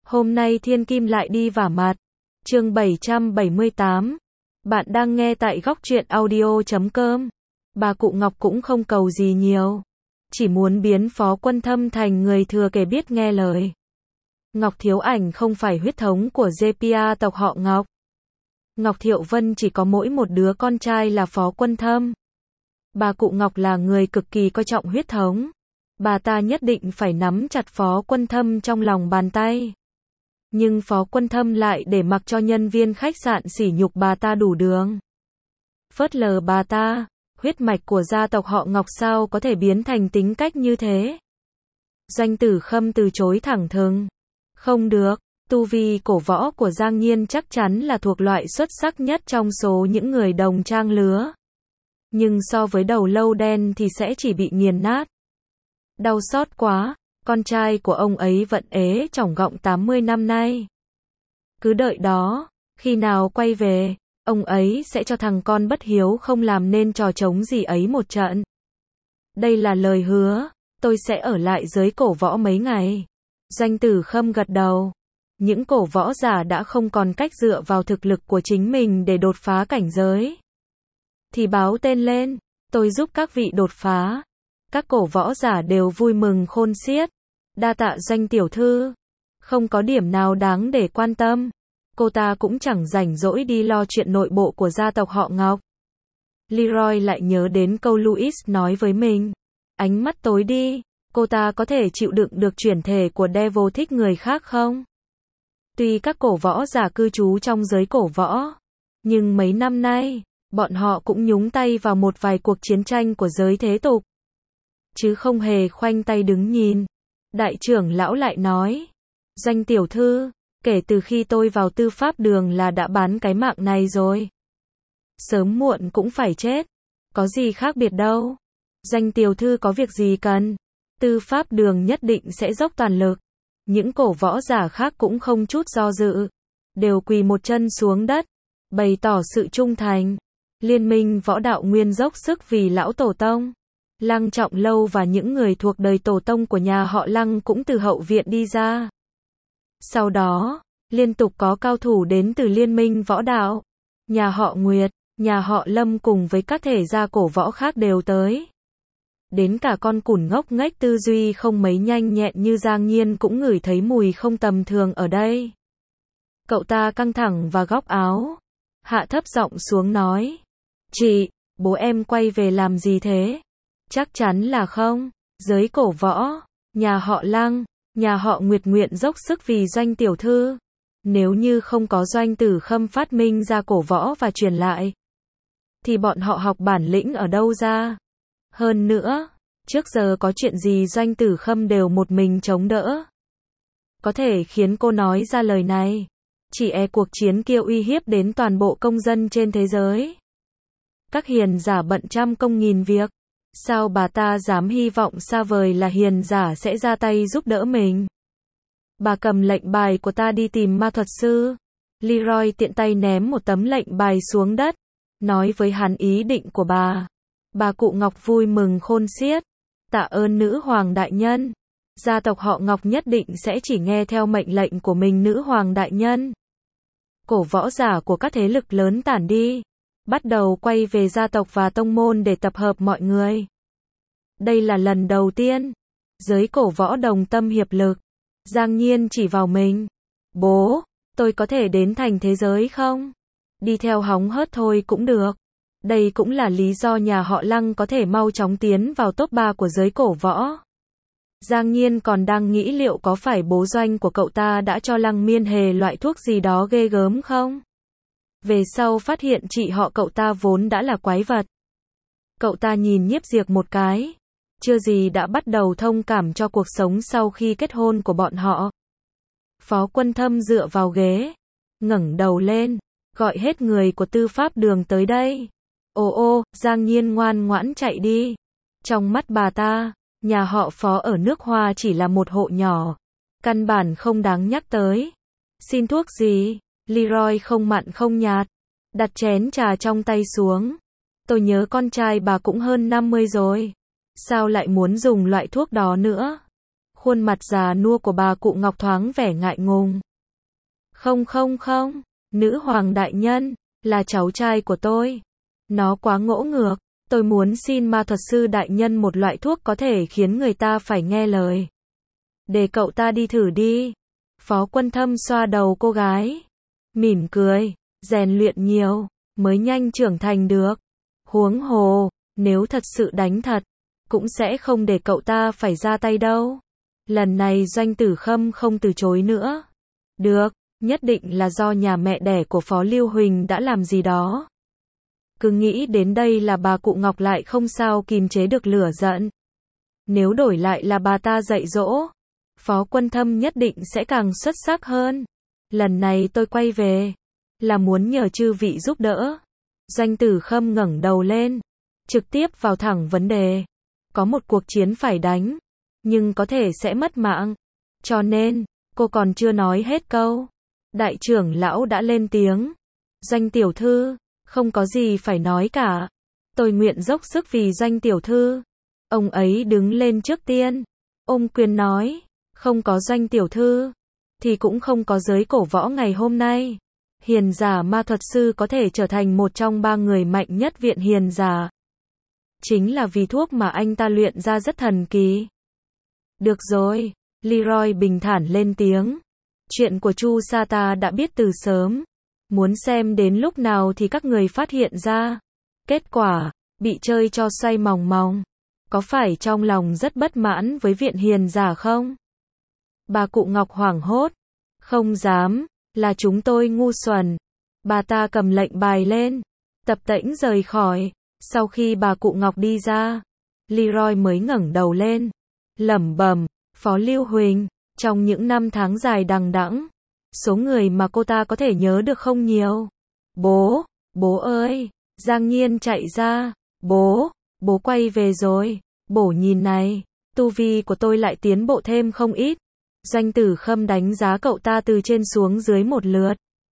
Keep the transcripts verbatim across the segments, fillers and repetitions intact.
Hôm nay thiên kim lại đi vả mặt. Chương bảy trăm bảy mươi tám. Bạn đang nghe tại góc truyện audio chấm com. Bà cụ Ngọc cũng không cầu gì nhiều. Chỉ muốn biến Phó Quân Thâm thành người thừa kế biết nghe lời. Ngọc Thiếu Ảnh không phải huyết thống của giê pê a tộc họ Ngọc. Ngọc Thiệu Vân chỉ có mỗi một đứa con trai là Phó Quân Thâm. Bà cụ Ngọc là người cực kỳ coi trọng huyết thống. Bà ta nhất định phải nắm chặt Phó Quân Thâm trong lòng bàn tay. Nhưng Phó Quân Thâm lại để mặc cho nhân viên khách sạn sỉ nhục bà ta đủ đường. Phớt lờ bà ta, huyết mạch của gia tộc họ Ngọc sao có thể biến thành tính cách như thế. Doanh Tử Khâm từ chối thẳng thừng. Không được, tu vi cổ võ của Giang Nhiên chắc chắn là thuộc loại xuất sắc nhất trong số những người đồng trang lứa. Nhưng so với đầu lâu đen thì sẽ chỉ bị nghiền nát. Đau xót quá, con trai của ông ấy vẫn ế chỏng gọng tám mươi năm nay. Cứ đợi đó, khi nào quay về, ông ấy sẽ cho thằng con bất hiếu không làm nên trò trống gì ấy một trận. Đây là lời hứa, tôi sẽ ở lại giới cổ võ mấy ngày. Doanh Tử Khâm gật đầu. Những cổ võ giả đã không còn cách dựa vào thực lực của chính mình để đột phá cảnh giới. Thì báo tên lên, tôi giúp các vị đột phá. Các cổ võ giả đều vui mừng khôn xiết. Đa tạ Doanh tiểu thư. Không có điểm nào đáng để quan tâm. Cô ta cũng chẳng rảnh rỗi đi lo chuyện nội bộ của gia tộc họ Ngọc. Leroy lại nhớ đến câu Louis nói với mình. Ánh mắt tối đi, cô ta có thể chịu đựng được chuyển thể của Devil thích người khác không? Tuy các cổ võ giả cư trú trong giới cổ võ, nhưng mấy năm nay, bọn họ cũng nhúng tay vào một vài cuộc chiến tranh của giới thế tục. Chứ không hề khoanh tay đứng nhìn. Đại trưởng lão lại nói. Doanh tiểu thư, kể từ khi tôi vào tư pháp đường là đã bán cái mạng này rồi. Sớm muộn cũng phải chết. Có gì khác biệt đâu. Doanh tiểu thư có việc gì cần. Tư pháp đường nhất định sẽ dốc toàn lực. Những cổ võ giả khác cũng không chút do dự. Đều quỳ một chân xuống đất. Bày tỏ sự trung thành. Liên minh võ đạo nguyên dốc sức vì lão tổ tông. Lăng Trọng Lâu và những người thuộc đời tổ tông của nhà họ Lăng cũng từ hậu viện đi ra. Sau đó, liên tục có cao thủ đến từ liên minh võ đạo. Nhà họ Nguyệt, nhà họ Lâm cùng với các thể gia cổ võ khác đều tới. Đến cả con cùn ngốc nghếch tư duy không mấy nhanh nhẹn như Giang Nhiên cũng ngửi thấy mùi không tầm thường ở đây. Cậu ta căng thẳng và góc áo. Hạ thấp giọng xuống nói. Chị, bố em quay về làm gì thế? Chắc chắn là không. Giới cổ võ, nhà họ Lăng, nhà họ Nguyệt nguyện dốc sức vì Doanh tiểu thư. Nếu như không có Doanh Tử Khâm phát minh ra cổ võ và truyền lại, thì bọn họ học bản lĩnh ở đâu ra? Hơn nữa, trước giờ có chuyện gì Doanh Tử Khâm đều một mình chống đỡ. Có thể khiến cô nói ra lời này. Chỉ e cuộc chiến kia uy hiếp đến toàn bộ công dân trên thế giới. Các hiền giả bận trăm công nghìn việc. Sao bà ta dám hy vọng xa vời là hiền giả sẽ ra tay giúp đỡ mình? Bà cầm lệnh bài của ta đi tìm ma thuật sư. Leroy tiện tay ném một tấm lệnh bài xuống đất. Nói với hắn ý định của bà. Bà cụ Ngọc vui mừng khôn xiết. Tạ ơn nữ hoàng đại nhân. Gia tộc họ Ngọc nhất định sẽ chỉ nghe theo mệnh lệnh của mình nữ hoàng đại nhân. Cổ võ giả của các thế lực lớn tản đi. Bắt đầu quay về gia tộc và tông môn để tập hợp mọi người. Đây là lần đầu tiên. Giới cổ võ đồng tâm hiệp lực. Giang Nhiên chỉ vào mình. Bố, tôi có thể đến thành thế giới không? Đi theo hóng hớt thôi cũng được. Đây cũng là lý do nhà họ Lăng có thể mau chóng tiến vào top ba của giới cổ võ. Giang Nhiên còn đang nghĩ liệu có phải bố Doanh của cậu ta đã cho Lăng Miên Hề loại thuốc gì đó ghê gớm không? Về sau phát hiện chị họ cậu ta vốn đã là quái vật. Cậu ta nhìn Nhiếp Diệp một cái. Chưa gì đã bắt đầu thông cảm cho cuộc sống sau khi kết hôn của bọn họ. Phó Quân Thâm dựa vào ghế. Ngẩng đầu lên. Gọi hết người của tư pháp đường tới đây. Ô ô, Giang Nhiên ngoan ngoãn chạy đi. Trong mắt bà ta, nhà họ Phó ở nước Hoa chỉ là một hộ nhỏ. Căn bản không đáng nhắc tới. Xin thuốc gì? Leroy không mặn không nhạt. Đặt chén trà trong tay xuống. Tôi nhớ con trai bà cũng hơn năm mươi rồi. Sao lại muốn dùng loại thuốc đó nữa? Khuôn mặt già nua của bà cụ Ngọc thoáng vẻ ngại ngùng. Không không không, nữ hoàng đại nhân, là cháu trai của tôi. Nó quá ngỗ ngược, tôi muốn xin ma thuật sư đại nhân một loại thuốc có thể khiến người ta phải nghe lời. Để cậu ta đi thử đi. Phó Quân Thâm xoa đầu cô gái. Mỉm cười, rèn luyện nhiều, mới nhanh trưởng thành được. Huống hồ, nếu thật sự đánh thật, cũng sẽ không để cậu ta phải ra tay đâu. Lần này Doanh Tử Khâm không từ chối nữa. Được, nhất định là do nhà mẹ đẻ của Phó Lưu Huỳnh đã làm gì đó. Cứ nghĩ đến đây là bà cụ Ngọc lại không sao kìm chế được lửa giận. Nếu đổi lại là bà ta dạy dỗ, Phó Quân Thâm nhất định sẽ càng xuất sắc hơn. Lần này tôi quay về, là muốn nhờ chư vị giúp đỡ. Doanh Tử Khâm ngẩng đầu lên, trực tiếp vào thẳng vấn đề. Có một cuộc chiến phải đánh, nhưng có thể sẽ mất mạng. Cho nên, cô còn chưa nói hết câu. Đại trưởng lão đã lên tiếng. Doanh tiểu thư, không có gì phải nói cả. Tôi nguyện dốc sức vì Doanh tiểu thư. Ông ấy đứng lên trước tiên, ôm quyền nói, không có Doanh tiểu thư, thì cũng không có giới cổ võ ngày hôm nay. Hiền giả ma thuật sư có thể trở thành một trong ba người mạnh nhất viện hiền giả. Chính là vì thuốc mà anh ta luyện ra rất thần kỳ. Được rồi, Leroy bình thản lên tiếng. Chuyện của Chu Sa ta đã biết từ sớm. Muốn xem đến lúc nào thì các người phát hiện ra. Kết quả, bị chơi cho xoay mòng mòng. Có phải trong lòng rất bất mãn với viện hiền giả không? Bà cụ Ngọc hoảng hốt. Không dám, là chúng tôi ngu xuẩn. Bà ta cầm lệnh bài lên, tập tễnh rời khỏi. Sau khi bà cụ Ngọc đi ra, Leroy mới ngẩng đầu lên, lẩm bẩm, Phó Lưu Huỳnh, trong những năm tháng dài đằng đẵng, số người mà cô ta có thể nhớ được không nhiều. Bố, bố ơi, Giang Nhiên chạy ra, bố, bố quay về rồi, bố nhìn này, tu vi của tôi lại tiến bộ thêm không ít. Doanh Tử Khâm đánh giá cậu ta từ trên xuống dưới một lượt.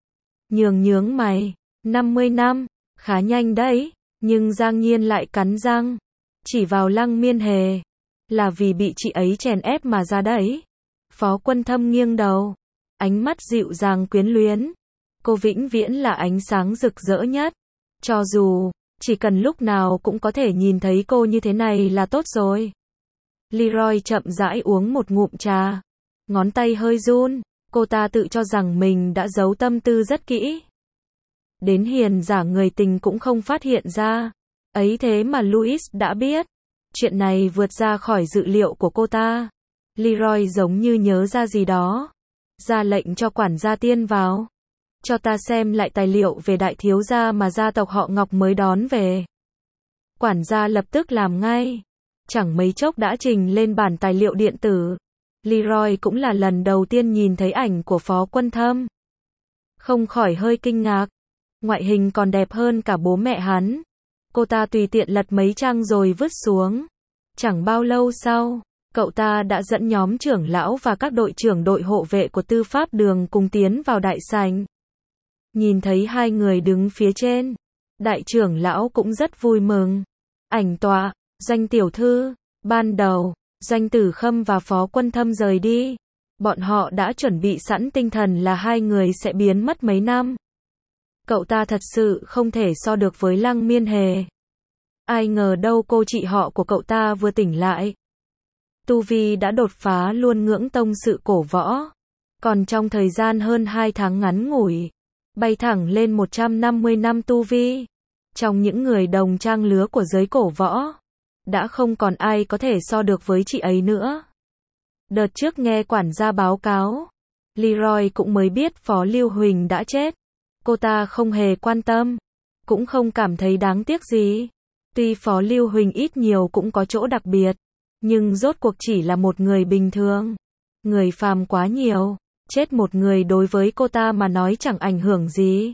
Nhường nhướng mày, năm mươi năm, khá nhanh đấy. Nhưng Giang Nhiên lại cắn răng, chỉ vào Lăng Miên Hề, là vì bị chị ấy chèn ép mà ra đấy. Phó Quân Thâm nghiêng đầu, ánh mắt dịu dàng quyến luyến. Cô vĩnh viễn là ánh sáng rực rỡ nhất. Cho dù, chỉ cần lúc nào cũng có thể nhìn thấy cô như thế này là tốt rồi. Leroy chậm rãi uống một ngụm trà. Ngón tay hơi run, cô ta tự cho rằng mình đã giấu tâm tư rất kỹ. Đến hiền giả người tình cũng không phát hiện ra. Ấy thế mà Louis đã biết. Chuyện này vượt ra khỏi dự liệu của cô ta. Leroy giống như nhớ ra gì đó. Ra lệnh cho quản gia tiên vào. Cho ta xem lại tài liệu về đại thiếu gia mà gia tộc họ Ngọc mới đón về. Quản gia lập tức làm ngay. Chẳng mấy chốc đã trình lên bản tài liệu điện tử. Leroy cũng là lần đầu tiên nhìn thấy ảnh của Phó Quân Thâm. Không khỏi hơi kinh ngạc. Ngoại hình còn đẹp hơn cả bố mẹ hắn. Cô ta tùy tiện lật mấy trang rồi vứt xuống. Chẳng bao lâu sau, cậu ta đã dẫn nhóm trưởng lão và các đội trưởng đội hộ vệ của tư pháp đường cùng tiến vào đại sảnh. Nhìn thấy hai người đứng phía trên, đại trưởng lão cũng rất vui mừng. Ảnh tọa, Doanh tiểu thư, ban đầu, Doanh Tử Khâm và Phó Quân Thâm rời đi. Bọn họ đã chuẩn bị sẵn tinh thần là hai người sẽ biến mất mấy năm. Cậu ta thật sự không thể so được với Lăng Miên Hề. Ai ngờ đâu cô chị họ của cậu ta vừa tỉnh lại. Tu vi đã đột phá luôn ngưỡng tông sự cổ võ. Còn trong thời gian hơn hai tháng ngắn ngủi, bay thẳng lên một trăm năm mươi năm tu vi. Trong những người đồng trang lứa của giới cổ võ, đã không còn ai có thể so được với chị ấy nữa. Đợt trước nghe quản gia báo cáo, Leroy cũng mới biết Phó Lưu Huỳnh đã chết. Cô ta không hề quan tâm, cũng không cảm thấy đáng tiếc gì. Tuy Phó Lưu Huỳnh ít nhiều cũng có chỗ đặc biệt, nhưng rốt cuộc chỉ là một người bình thường. Người phàm quá nhiều, chết một người đối với cô ta mà nói chẳng ảnh hưởng gì.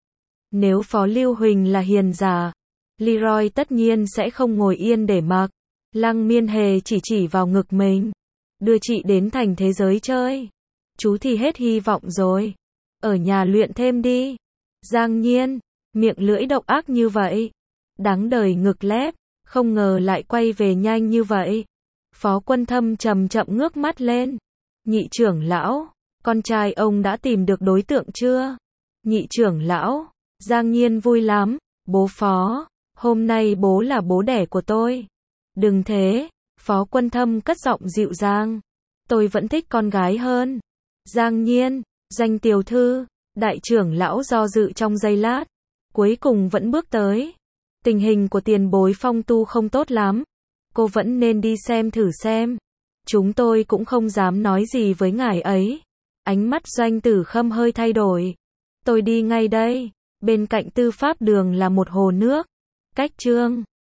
Nếu Phó Lưu Huỳnh là hiền giả, Leroy tất nhiên sẽ không ngồi yên để mặc. Lăng Miên Hề chỉ chỉ vào ngực mình. Đưa chị đến thành thế giới chơi. Chú thì hết hy vọng rồi. Ở nhà luyện thêm đi. Giang Nhiên, miệng lưỡi độc ác như vậy. Đáng đời ngực lép, không ngờ lại quay về nhanh như vậy. Phó Quân Thâm chậm chậm ngước mắt lên. Nhị trưởng lão, con trai ông đã tìm được đối tượng chưa? Nhị trưởng lão, Giang Nhiên vui lắm. Bố Phó, hôm nay bố là bố đẻ của tôi. Đừng thế, Phó Quân Thâm cất giọng dịu dàng. Tôi vẫn thích con gái hơn. Giang Nhiên, Doanh tiểu thư, đại trưởng lão do dự trong giây lát. Cuối cùng vẫn bước tới. Tình hình của tiền bối Phong Tu không tốt lắm. Cô vẫn nên đi xem thử xem. Chúng tôi cũng không dám nói gì với ngài ấy. Ánh mắt Doanh Tử Khâm hơi thay đổi. Tôi đi ngay đây. Bên cạnh tư pháp đường là một hồ nước. Cách Trương